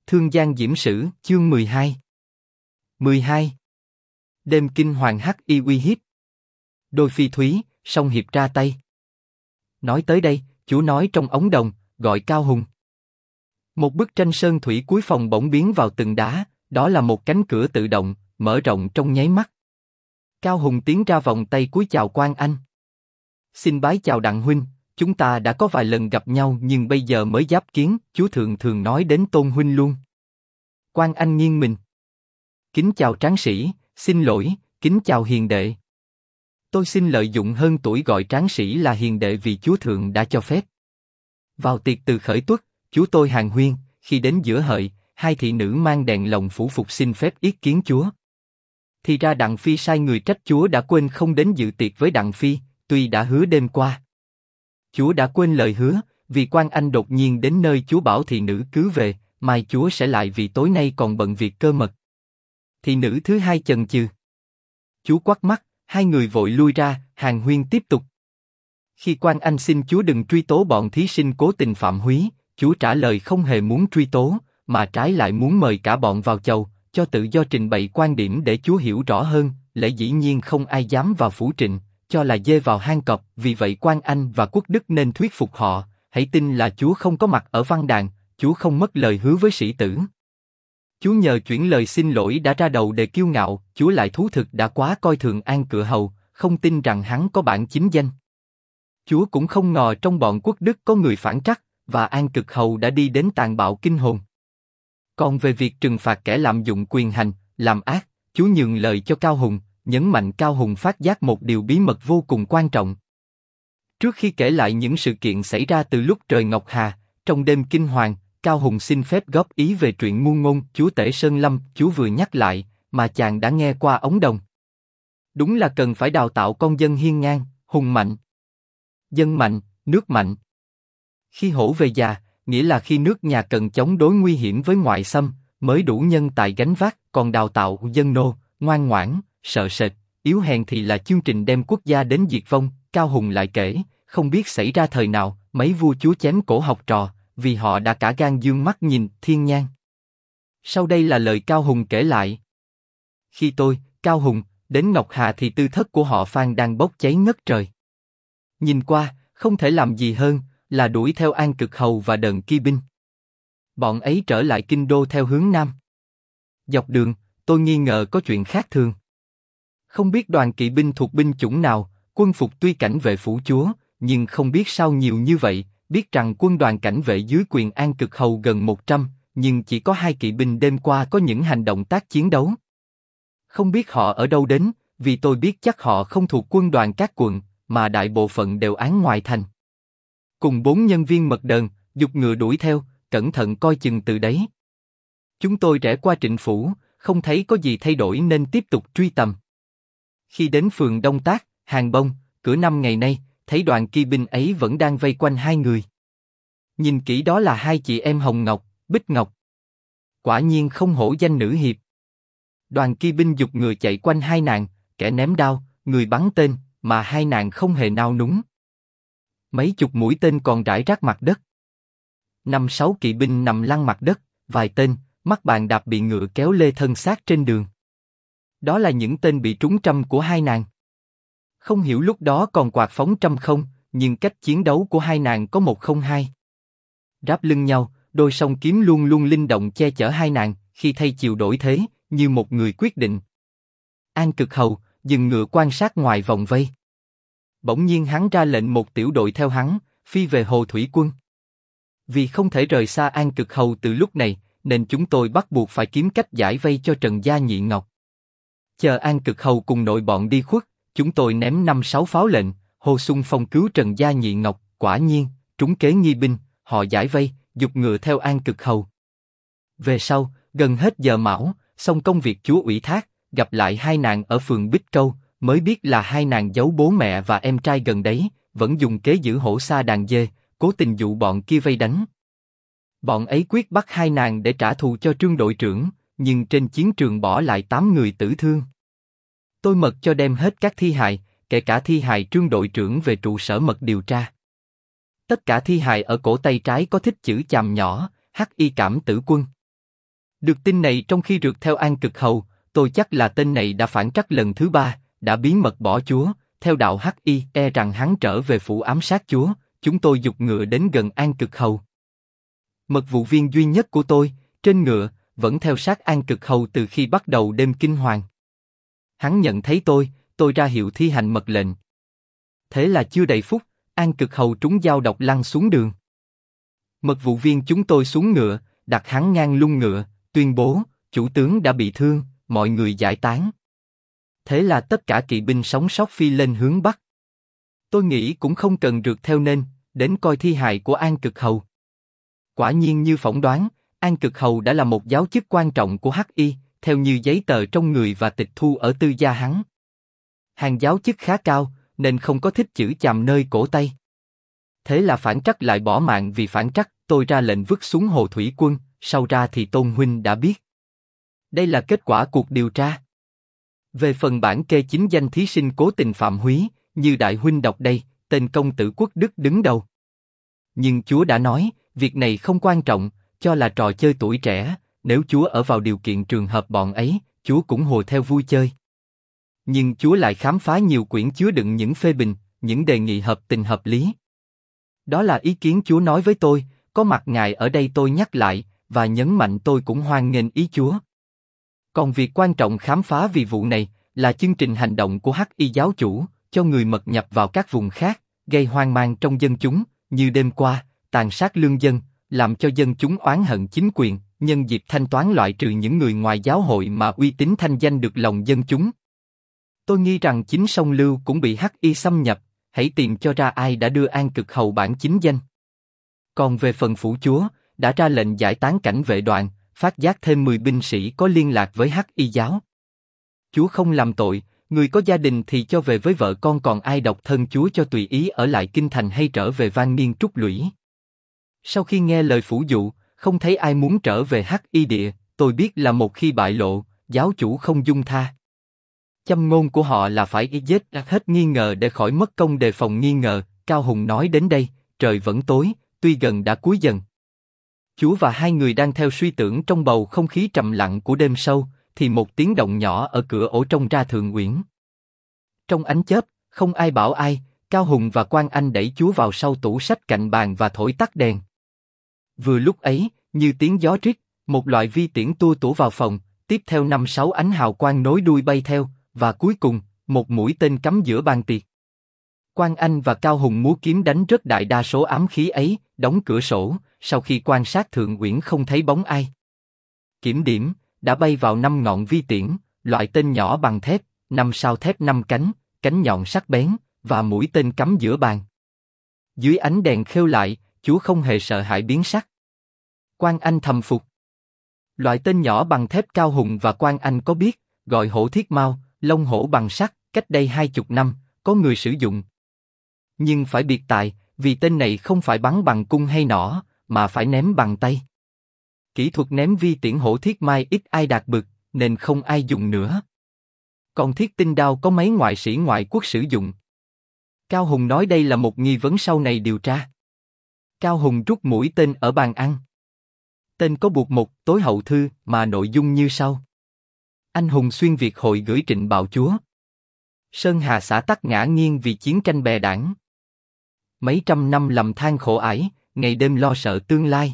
Thương Giang Diễm Sử, chương 12. 12. Đêm kinh hoàng hắc y uy hiếp. Đôi phi thúy, song hiệp ra tay. Nói tới đây, chú nói trong ống đồng, gọi Cao Hùng. Một bức tranh sơn thủy cuối phòng bỗng biến vào từng đá, đó là một cánh cửa tự động, mở rộng trong nháy mắt. Cao Hùng tiến ra vòng tay cúi chào Quan Anh. Xin bái chào Đặng huynh, chúng ta đã có vài lần gặp nhau nhưng bây giờ mới giáp kiến, chú thường nói đến Tôn huynh luôn. Quan Anh nghiêng mình. Kính chào tráng sĩ, xin lỗi, kính chào hiền đệ. Tôi xin lợi dụng hơn tuổi gọi tráng sĩ là hiền đệ vì chúa thượng đã cho phép. Vào tiệc từ khởi tuất, chú tôi hàn huyên, khi đến giữa hợi, hai thị nữ mang đèn lồng phủ phục xin phép yết kiến chúa. Thì ra Đặng Phi sai người trách chúa đã quên không đến dự tiệc với Đặng Phi, tuy đã hứa đêm qua. Chúa đã quên lời hứa, vì Quan Anh đột nhiên đến nơi chúa bảo thị nữ cứ về, mai chúa sẽ lại vì tối nay còn bận việc cơ mật. Thị nữ thứ hai chần chừ. Chú quắt mắt, hai người vội lui ra, hàn huyên tiếp tục. Khi Quan Anh xin chúa đừng truy tố bọn thí sinh cố tình phạm húy, chúa trả lời không hề muốn truy tố, mà trái lại muốn mời cả bọn vào chầu, cho tự do trình bày quan điểm để chúa hiểu rõ hơn. Lẽ dĩ nhiên không ai dám vào phủ trịnh, cho là dê vào hang cọp. Vì vậy Quan Anh và Quốc Đức nên thuyết phục họ, hãy tin là chúa không có mặt ở văn đàn, chúa không mất lời hứa với sĩ tử. Chúa nhờ chuyển lời xin lỗi đã ra đầu đề kiêu ngạo, chúa lại thú thực đã quá coi thường An Cự Hầu, không tin rằng hắn có bản chính danh. Chúa cũng không ngờ trong bọn Quốc Đức có người phản trắc, và An Cực Hầu đã đi đến tàn bạo kinh hồn. Còn về việc trừng phạt kẻ lạm dụng quyền hành, làm ác, chúa nhường lời cho Cao Hùng, nhấn mạnh Cao Hùng phát giác một điều bí mật vô cùng quan trọng. Trước khi kể lại những sự kiện xảy ra từ lúc trời Ngọc Hà, trong đêm kinh hoàng, Cao Hùng xin phép góp ý về chuyện ngu ngôn chúa tể Sơn Lâm. Chú vừa nhắc lại, mà chàng đã nghe qua ống đồng. Đúng là cần phải đào tạo con dân hiên ngang, hùng mạnh. Dân mạnh, nước mạnh. Khi hổ về già, nghĩa là khi nước nhà cần chống đối nguy hiểm với ngoại xâm, mới đủ nhân tài gánh vác. Còn đào tạo dân nô, ngoan ngoãn, sợ sệt, yếu hèn thì là chương trình đem quốc gia đến diệt vong. Cao Hùng lại kể, không biết xảy ra thời nào, mấy vua chúa chém cổ học trò, vì họ đã cả gan dương mắt nhìn thiên nhang. Sau đây là lời Cao Hùng kể lại. Khi tôi, Cao Hùng, đến Ngọc Hà thì tư thất của họ Phan đang bốc cháy ngất trời. Nhìn qua, không thể làm gì hơn là đuổi theo An Cực Hầu và đờn kỳ binh. Bọn ấy trở lại kinh đô theo hướng nam. Dọc đường, tôi nghi ngờ có chuyện khác thường. Không biết đoàn kỵ binh thuộc binh chủng nào, quân phục tuy cảnh vệ phủ chúa, nhưng không biết sao nhiều như vậy. Biết rằng quân đoàn cảnh vệ dưới quyền An Cực Hầu gần 100, nhưng chỉ có 2 kỵ binh đêm qua có những hành động tác chiến đấu. Không biết họ ở đâu đến, vì tôi biết chắc họ không thuộc quân đoàn các quận, mà đại bộ phận đều án ngoài thành. Cùng 4 nhân viên mật đờn, giục ngựa đuổi theo, cẩn thận coi chừng từ đấy. Chúng tôi rẽ qua Trịnh Phủ, không thấy có gì thay đổi nên tiếp tục truy tầm. Khi đến phường Đông Tác, Hàng Bông, cửa 5 ngày nay, thấy đoàn kỳ binh ấy vẫn đang vây quanh 2 người. Nhìn kỹ đó là 2 chị em Hồng Ngọc, Bích Ngọc. Quả nhiên không hổ danh nữ hiệp. Đoàn kỳ binh giục người chạy quanh 2 nàng, kẻ ném đao, người bắn tên, mà 2 nàng không hề nao núng. Mấy chục mũi tên còn rải rác mặt đất. 5-6 kỵ binh nằm lăn mặt đất, vài tên, mắc bàn đạp bị ngựa kéo lê thân xác trên đường. Đó là những tên bị trúng trâm của 2 nàng. Không hiểu lúc đó còn quạt phóng trâm không, nhưng cách chiến đấu của 2 nàng có 102. Ráp lưng nhau, đôi song kiếm luôn luôn linh động che chở 2 nàng, khi thay chiều đổi thế, như một người quyết định. An Cực Hầu dừng ngựa quan sát ngoài vòng vây. Bỗng nhiên hắn ra lệnh một tiểu đội theo hắn, phi về Hồ Thủy Quân. Vì không thể rời xa An Cực Hầu từ lúc này, nên chúng tôi bắt buộc phải kiếm cách giải vây cho Trần Gia Nhị Ngọc. Chờ An Cực Hầu cùng nội bọn đi khuất, chúng tôi ném 5-6 pháo lệnh, hô xung phong cứu Trần Gia Nhị Ngọc. Quả nhiên, trúng kế nghi binh, họ giải vây, giục ngựa theo An Cực Hầu. Về sau, gần hết giờ mão, xong công việc chúa ủy thác, gặp lại 2 nàng ở phường Bích Câu, mới biết là 2 nàng giấu bố mẹ và em trai gần đấy, vẫn dùng kế giữ hổ xa đàn dê, cố tình dụ bọn kia vây đánh. Bọn ấy quyết bắt 2 nàng để trả thù cho Trương đội trưởng, nhưng trên chiến trường bỏ lại 8 người tử thương. Tôi mật cho đem hết các thi hài, kể cả thi hài Trương đội trưởng về trụ sở mật điều tra. Tất cả thi hài ở cổ tay trái có thích chữ chàm nhỏ, H.I. Cảm Tử Quân. Được tin này trong khi rượt theo An Cực Hầu, tôi chắc là tên này đã phản trắc lần thứ 3, đã bí mật bỏ chúa, theo đạo Hắc Y, rằng hắn trở về phủ ám sát chúa. Chúng tôi giục ngựa đến gần An Cực Hầu. Mật vụ viên duy nhất của tôi, trên ngựa, vẫn theo sát An Cực Hầu từ khi bắt đầu đêm kinh hoàng. Hắn nhận thấy tôi ra hiệu thi hành mật lệnh. Thế là chưa đầy phút, An Cực Hầu trúng dao độc lăn xuống đường. Mật vụ viên chúng tôi xuống ngựa, đặt hắn ngang lưng ngựa, tuyên bố, chủ tướng đã bị thương, mọi người giải tán. Thế là tất cả kỵ binh sống sót phi lên hướng Bắc. Tôi nghĩ cũng không cần rượt theo nên, đến coi thi hài của An Cực Hầu. Quả nhiên như phỏng đoán, An Cực Hầu đã là một giáo chức quan trọng của Hắc Y, theo như giấy tờ trong người và tịch thu ở tư gia hắn. Hàng giáo chức khá cao, nên không có thích chữ chàm nơi cổ tay. Thế là phản trắc lại bỏ mạng vì phản trắc, tôi ra lệnh vứt xuống hồ thủy quân, sau ra thì Tôn huynh đã biết. Đây là kết quả cuộc điều tra. Về phần bản kê chính danh thí sinh cố tình phạm húy, như đại huynh đọc đây, tên công tử Quốc Đức đứng đầu. Nhưng chúa đã nói, việc này không quan trọng, cho là trò chơi tuổi trẻ, nếu chúa ở vào điều kiện trường hợp bọn ấy, chúa cũng hùa theo vui chơi. Nhưng chúa lại khám phá nhiều quyển chứa đựng những phê bình, những đề nghị hợp tình hợp lý. Đó là ý kiến chúa nói với tôi, có mặt ngài ở đây tôi nhắc lại, và nhấn mạnh tôi cũng hoan nghênh ý chúa. Còn việc quan trọng khám phá vì vụ này, là chương trình hành động của Hắc Y giáo chủ, cho người mật nhập vào các vùng khác, gây hoang mang trong dân chúng, như đêm qua, tàn sát lương dân, làm cho dân chúng oán hận chính quyền, nhân dịp thanh toán loại trừ những người ngoài giáo hội mà uy tín thanh danh được lòng dân chúng. Tôi nghi rằng chính sông Lưu cũng bị Hắc Y xâm nhập, hãy tìm cho ra ai đã đưa An Cực Hầu bản chính danh. Còn về phần phủ chúa, đã ra lệnh giải tán cảnh vệ đoàn, phát giác thêm 10 binh sĩ có liên lạc với Hắc Y giáo. Chúa không làm tội, người có gia đình thì cho về với vợ con, còn ai độc thân chúa cho tùy ý ở lại kinh thành hay trở về Vang Niên Trúc Lũy. Sau khi nghe lời phủ dụ, không thấy ai muốn trở về Hắc Y địa, tôi biết là một khi bại lộ, giáo chủ không dung tha. Châm ngôn của họ là phải giết hết nghi ngờ để khỏi mất công đề phòng nghi ngờ. Cao Hùng nói đến đây, trời vẫn tối, tuy gần đã cuối dần. Chúa và hai người đang theo suy tưởng trong bầu không khí trầm lặng của đêm sâu, thì một tiếng động nhỏ ở cửa ổ trông ra Thượng Uyển. Trong ánh chớp, không ai bảo ai, Cao Hùng và Quan Anh đẩy Chúa vào sau tủ sách cạnh bàn và thổi tắt đèn. Vừa lúc ấy, như tiếng gió rít, một loại vi tiễn tua tủa vào phòng, tiếp theo 5-6 ánh hào quang nối đuôi bay theo, và cuối cùng, một mũi tên cắm giữa bàn tiệc. Quan Anh và Cao Hùng múa kiếm đánh rất đại đa số ám khí ấy, đóng cửa sổ, sau khi quan sát Thượng Uyển không thấy bóng ai. Kiểm điểm, đã bay vào 5 ngọn vi tiễn, loại tên nhỏ bằng thép, 5 sao thép 5 cánh, cánh nhọn sắc bén, và mũi tên cắm giữa bàn. Dưới ánh đèn khêu lại, Chúa không hề sợ hãi biến sắc. Quan Anh thầm phục. Loại tên nhỏ bằng thép Cao Hùng và Quan Anh có biết, gọi hổ thiết mao, lông hổ bằng sắt, cách đây 20 năm, có người sử dụng. Nhưng phải biệt tài, vì tên này không phải bắn bằng cung hay nỏ, mà phải ném bằng tay. Kỹ thuật ném vi tiễn hổ thiết mai ít ai đạt bực, nên không ai dùng nữa. Còn thiết tinh đao có mấy ngoại sĩ ngoại quốc sử dụng. Cao Hùng nói đây là một nghi vấn sau này điều tra. Cao Hùng rút mũi tên ở bàn ăn. Tên có buộc một tối hậu thư mà nội dung như sau. Anh hùng xuyên Việt hội gửi Trịnh Bạo Chúa. Sơn Hà xã tắc ngã nghiêng vì chiến tranh bè đảng. Mấy trăm năm lầm than khổ ải, ngày đêm lo sợ tương lai.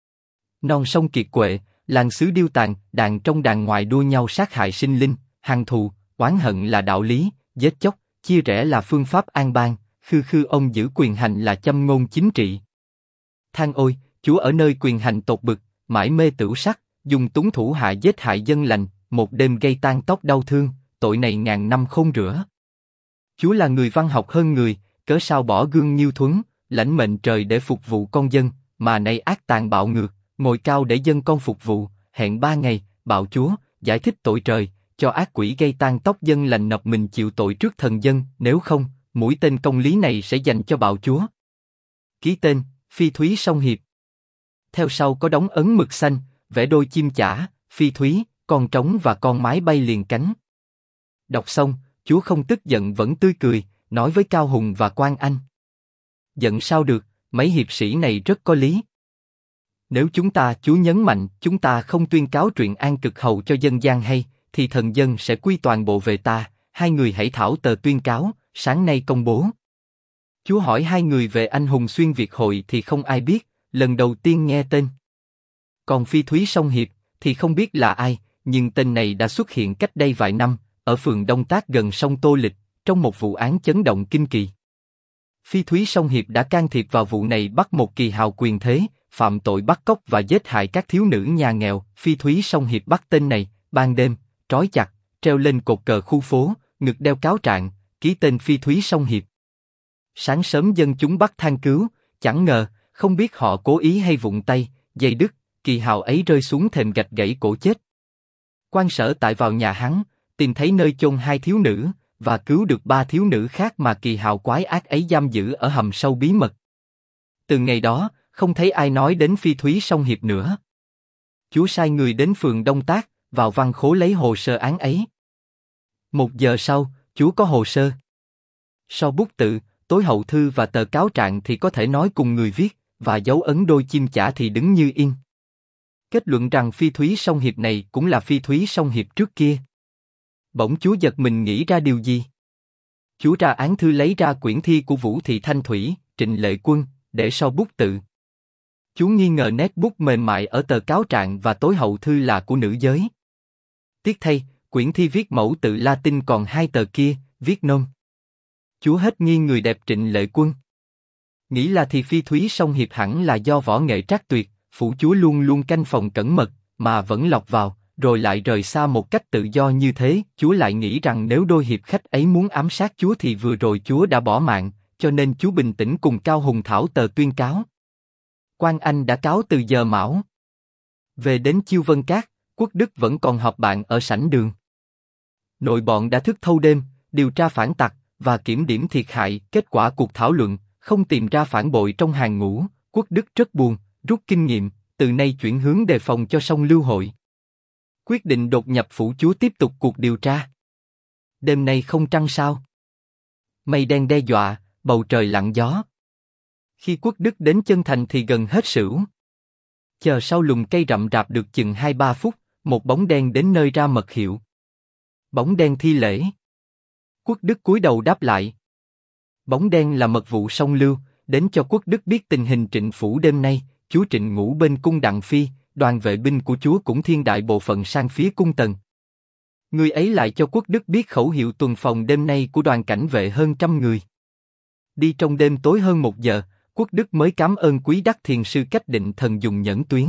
Non sông kiệt quệ, làng xứ điêu tàn, đàn trong đàn ngoài đua nhau sát hại sinh linh, hằn thù, oán hận là đạo lý, giết chóc, chia rẽ là phương pháp an bang, khư khư ông giữ quyền hành là châm ngôn chính trị. Than ôi, Chúa ở nơi quyền hành tột bực, mãi mê tửu sắc, dùng túng thủ hạ giết hại dân lành, một đêm gây tan tóc đau thương, tội này ngàn năm khôn rửa. Chúa là người văn học hơn người, cớ sao bỏ gương nhiêu thuấn, lãnh mệnh trời để phục vụ con dân, mà nay ác tàn bạo ngược, ngồi cao để dân con phục vụ, hẹn 3 ngày, bạo Chúa, giải thích tội trời, cho ác quỷ gây tan tóc dân lành nộp mình chịu tội trước thần dân, nếu không, mũi tên công lý này sẽ dành cho bạo Chúa. Ký tên, Phi Thúy Song Hiệp. Theo sau có đóng ấn mực xanh, vẽ đôi chim chả, phi thúy, con trống và con mái bay liền cánh. Đọc xong, Chúa không tức giận vẫn tươi cười, nói với Cao Hùng và Quan Anh. Giận sao được, mấy hiệp sĩ này rất có lý. Nếu chú nhấn mạnh, chúng ta không tuyên cáo truyện an cực hầu cho dân gian hay, thì thần dân sẽ quy toàn bộ về ta, hai người hãy thảo tờ tuyên cáo, sáng nay công bố. Chú hỏi hai người về anh hùng xuyên Việt hội thì không ai biết, lần đầu tiên nghe tên. Còn Phi Thúy Song Hiệp, thì không biết là ai, nhưng tên này đã xuất hiện cách đây vài năm, ở phường Đông Tác gần sông Tô Lịch, trong một vụ án chấn động kinh kỳ. Phi Thúy Song Hiệp đã can thiệp vào vụ này, bắt một kỳ hào quyền thế, phạm tội bắt cóc và giết hại các thiếu nữ nhà nghèo. Phi Thúy Song Hiệp bắt tên này, ban đêm, trói chặt, treo lên cột cờ khu phố, ngực đeo cáo trạng, ký tên Phi Thúy Song Hiệp. Sáng sớm dân chúng bắt than cứu, chẳng ngờ, không biết họ cố ý hay vụng tay, dây đứt, kỳ hào ấy rơi xuống thềm gạch gãy cổ chết. Quan sở tại vào nhà hắn, tìm thấy nơi chôn hai thiếu nữ, và cứu được ba thiếu nữ khác mà kỳ hào quái ác ấy giam giữ ở hầm sâu bí mật. Từ ngày đó, không thấy ai nói đến Phi Thúy Song Hiệp nữa. Chú sai người đến phường Đông Tác, vào văn khố lấy hồ sơ án ấy. 1 giờ sau, chú có hồ sơ. So bút tự, tối hậu thư và tờ cáo trạng thì có thể nói cùng người viết, và dấu ấn đôi chim chả thì đứng như in. Kết luận rằng Phi Thúy Song Hiệp này cũng là Phi Thúy Song Hiệp trước kia. Bỗng chú giật mình nghĩ ra điều gì. Chú ra án thư lấy ra quyển thi của Vũ Thị Thanh Thủy, Trịnh Lệ Quân, để so bút tự. Chú nghi ngờ nét bút mềm mại ở tờ cáo trạng và tối hậu thư là của nữ giới. Tiếc thay, quyển thi viết mẫu tự Latin, còn hai tờ kia, viết nôm. Chú hết nghi người đẹp Trịnh Lệ Quân. Nghĩ là thì Phi Thúy Song Hiệp hẳn là do võ nghệ trác tuyệt, phủ chúa luôn luôn canh phòng cẩn mật, mà vẫn lọt vào, rồi lại rời xa một cách tự do như thế. Chúa lại nghĩ rằng nếu đôi hiệp khách ấy muốn ám sát chúa thì vừa rồi chúa đã bỏ mạng, cho nên chú bình tĩnh cùng Cao Hùng thảo tờ tuyên cáo. Quan Anh đã cáo từ giờ mão. Về đến Chiêu Vân Cát, Quốc Đức vẫn còn họp bạn ở sảnh đường. Nội bọn đã thức thâu đêm, điều tra phản tặc và kiểm điểm thiệt hại. Kết quả cuộc thảo luận, không tìm ra phản bội trong hàng ngũ. Quốc Đức rất buồn, rút kinh nghiệm, từ nay chuyển hướng đề phòng cho sông Lưu Hội. Quyết định đột nhập phủ chúa tiếp tục cuộc điều tra. Đêm nay không trăng sao. Mây đen đe dọa, bầu trời lặng gió. Khi Quốc Đức đến chân thành thì gần hết sửu. Chờ sau lùm cây rậm rạp được chừng 2-3 phút, một bóng đen đến nơi ra mật hiệu. Bóng đen thi lễ. Quốc Đức cúi đầu đáp lại. Bóng đen là mật vụ sông Lưu, đến cho Quốc Đức biết tình hình Trịnh phủ đêm nay. Chúa Trịnh ngủ bên cung Đặng Phi, đoàn vệ binh của chúa cũng thiên đại bộ phận sang phía cung Tần. Người ấy lại cho Quốc Đức biết khẩu hiệu tuần phòng đêm nay của đoàn cảnh vệ hơn 100 người. Đi trong đêm tối hơn 1 giờ, Quốc Đức mới cảm ơn quý đắc thiền sư cách định thần dùng nhẫn tuyến.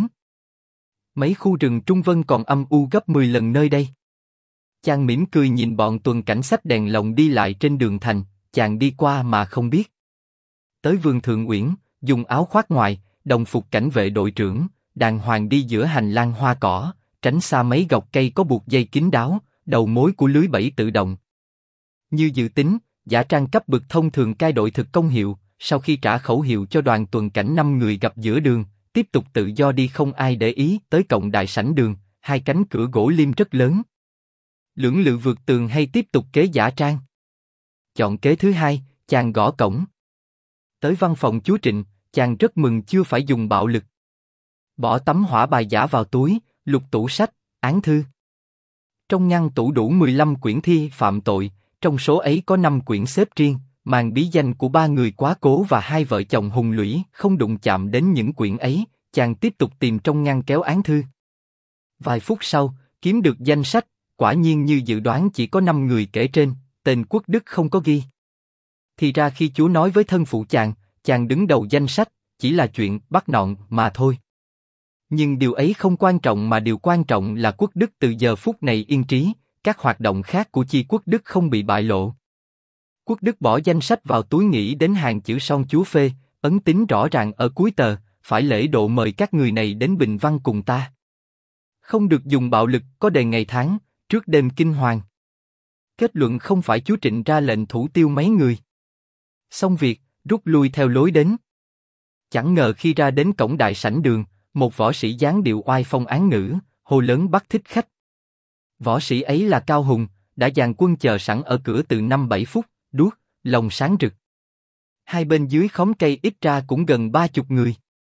Mấy khu rừng Trung Vân còn âm u gấp 10 lần nơi đây. Chàng mỉm cười nhìn bọn tuần cảnh xách đèn lồng đi lại trên đường thành, chàng đi qua mà không biết. Tới vườn Thượng Uyển, dùng áo khoác ngoài, đồng phục cảnh vệ đội trưởng, đàng hoàng đi giữa hành lang hoa cỏ, tránh xa mấy gọc cây có buộc dây kín đáo, đầu mối của lưới bẫy tự động. Như dự tính, giả trang cấp bậc thông thường cai đội thực công hiệu, sau khi trả khẩu hiệu cho đoàn tuần cảnh 5 người gặp giữa đường, tiếp tục tự do đi không ai để ý. Tới cổng đại sảnh đường, 2 cánh cửa gỗ lim rất lớn. Lưỡng lự vượt tường hay tiếp tục kế giả trang? Chọn kế thứ hai, chàng gõ cổng. Tới văn phòng chúa Trịnh, chàng rất mừng chưa phải dùng bạo lực. Bỏ tấm hỏa bài giả vào túi, lục tủ sách, án thư. Trong ngăn tủ đủ 15 quyển thi phạm tội, trong số ấy có 5 quyển xếp riêng, mang bí danh của 3 người quá cố và 2 vợ chồng hùng lũy. Không đụng chạm đến những quyển ấy, chàng tiếp tục tìm trong ngăn kéo án thư. Vài phút sau, kiếm được danh sách, quả nhiên như dự đoán chỉ có 5 người kể trên, tên Quốc Đức không có ghi. Thì ra khi chúa nói với thân phụ chàng đứng đầu danh sách, chỉ là chuyện bắt nọn mà thôi. Nhưng điều ấy không quan trọng, mà điều quan trọng là Quốc Đức từ giờ phút này yên trí, các hoạt động khác của chi Quốc Đức không bị bại lộ. Quốc Đức bỏ danh sách vào túi, nghĩ đến hàng chữ son chúa phê, ấn tín rõ ràng ở cuối tờ, phải lễ độ mời các người này đến bình văn cùng ta. Không được dùng bạo lực, có đề ngày tháng, trước đêm kinh hoàng. Kết luận không phải chúa Trịnh ra lệnh thủ tiêu mấy người. Xong việc, rút lui theo lối đến. Chẳng ngờ khi ra đến cổng đại sảnh đường, một võ sĩ dáng điệu oai phong án ngữ, hô lớn bắt thích khách. Võ sĩ ấy là Cao Hùng, đã dàn quân chờ sẵn ở cửa từ 5-7 phút, đuốc, lồng sáng rực. Hai bên dưới khóm cây ít ra cũng gần 30 người.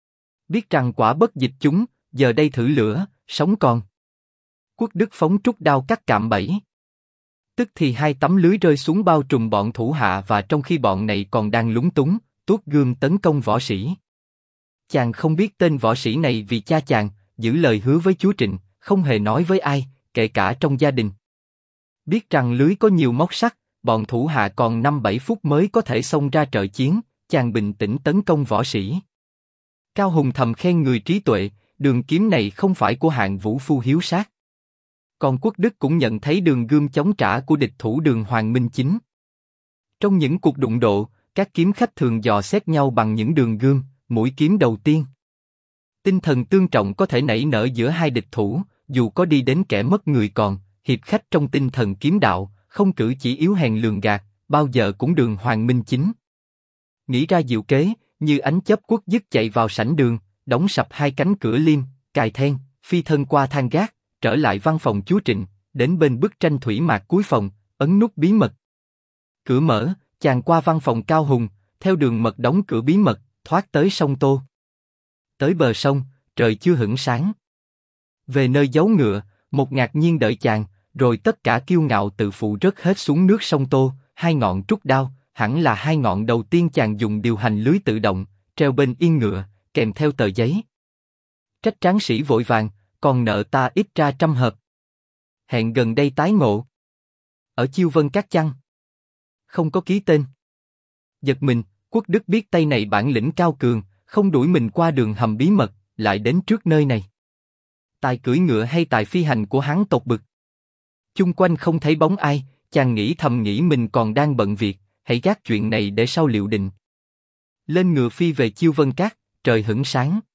Biết rằng quả bất dịch chúng, giờ đây thử lửa, sống còn. Quốc Đức phóng trúc đao cắt cạm bẫy. Tức thì hai tấm lưới rơi xuống bao trùm bọn thủ hạ và trong khi bọn này còn đang lúng túng, tuốt gươm tấn công võ sĩ. Chàng không biết tên võ sĩ này vì cha chàng, giữ lời hứa với chúa Trịnh, không hề nói với ai, kể cả trong gia đình. Biết rằng lưới có nhiều móc sắt, bọn thủ hạ còn 5-7 phút mới có thể xông ra trợ chiến, chàng bình tĩnh tấn công võ sĩ. Cao Hùng thầm khen người trí tuệ, đường kiếm này không phải của hạng vũ phu hiếu sát. Còn Quốc Đức cũng nhận thấy đường gươm chống trả của địch thủ Đường Hoàng Minh Chính. Trong những cuộc đụng độ, các kiếm khách thường dò xét nhau bằng những đường gươm, mũi kiếm đầu tiên. Tinh thần tương trọng có thể nảy nở giữa hai địch thủ, dù có đi đến kẻ mất người còn, hiệp khách trong tinh thần kiếm đạo, không cử chỉ yếu hèn lường gạt, bao giờ cũng Đường Hoàng Minh Chính. Nghĩ ra diệu kế, như ánh chớp Quốc dứt chạy vào sảnh đường, đóng sập hai cánh cửa liêm, cài then, phi thân qua thang gác, trở lại văn phòng chúa Trịnh, đến bên bức tranh thủy mạc cuối phòng, ấn nút bí mật. Cửa mở, chàng qua văn phòng Cao Hùng, theo đường mật đóng cửa bí mật, thoát tới sông Tô. Tới bờ sông, trời chưa hửng sáng. Về nơi giấu ngựa, một ngạc nhiên đợi chàng, rồi tất cả kiêu ngạo tự phụ rớt hết xuống nước sông Tô, hai ngọn trúc đao, hẳn là hai ngọn đầu tiên chàng dùng điều hành lưới tự động, treo bên yên ngựa, kèm theo tờ giấy. Trách tráng sĩ vội vàng, còn nợ ta ít ra 100 hợp. Hẹn gần đây tái ngộ. Ở Chiêu Vân Các chăng? Không có ký tên. Giật mình, Quốc Đức biết tay này bản lĩnh cao cường, không đuổi mình qua đường hầm bí mật, lại đến trước nơi này. Tài cưỡi ngựa hay tài phi hành của hắn tột bực. Chung quanh không thấy bóng ai, chàng thầm nghĩ mình còn đang bận việc, hãy gác chuyện này để sau liệu định. Lên ngựa phi về Chiêu Vân Các, trời hửng sáng.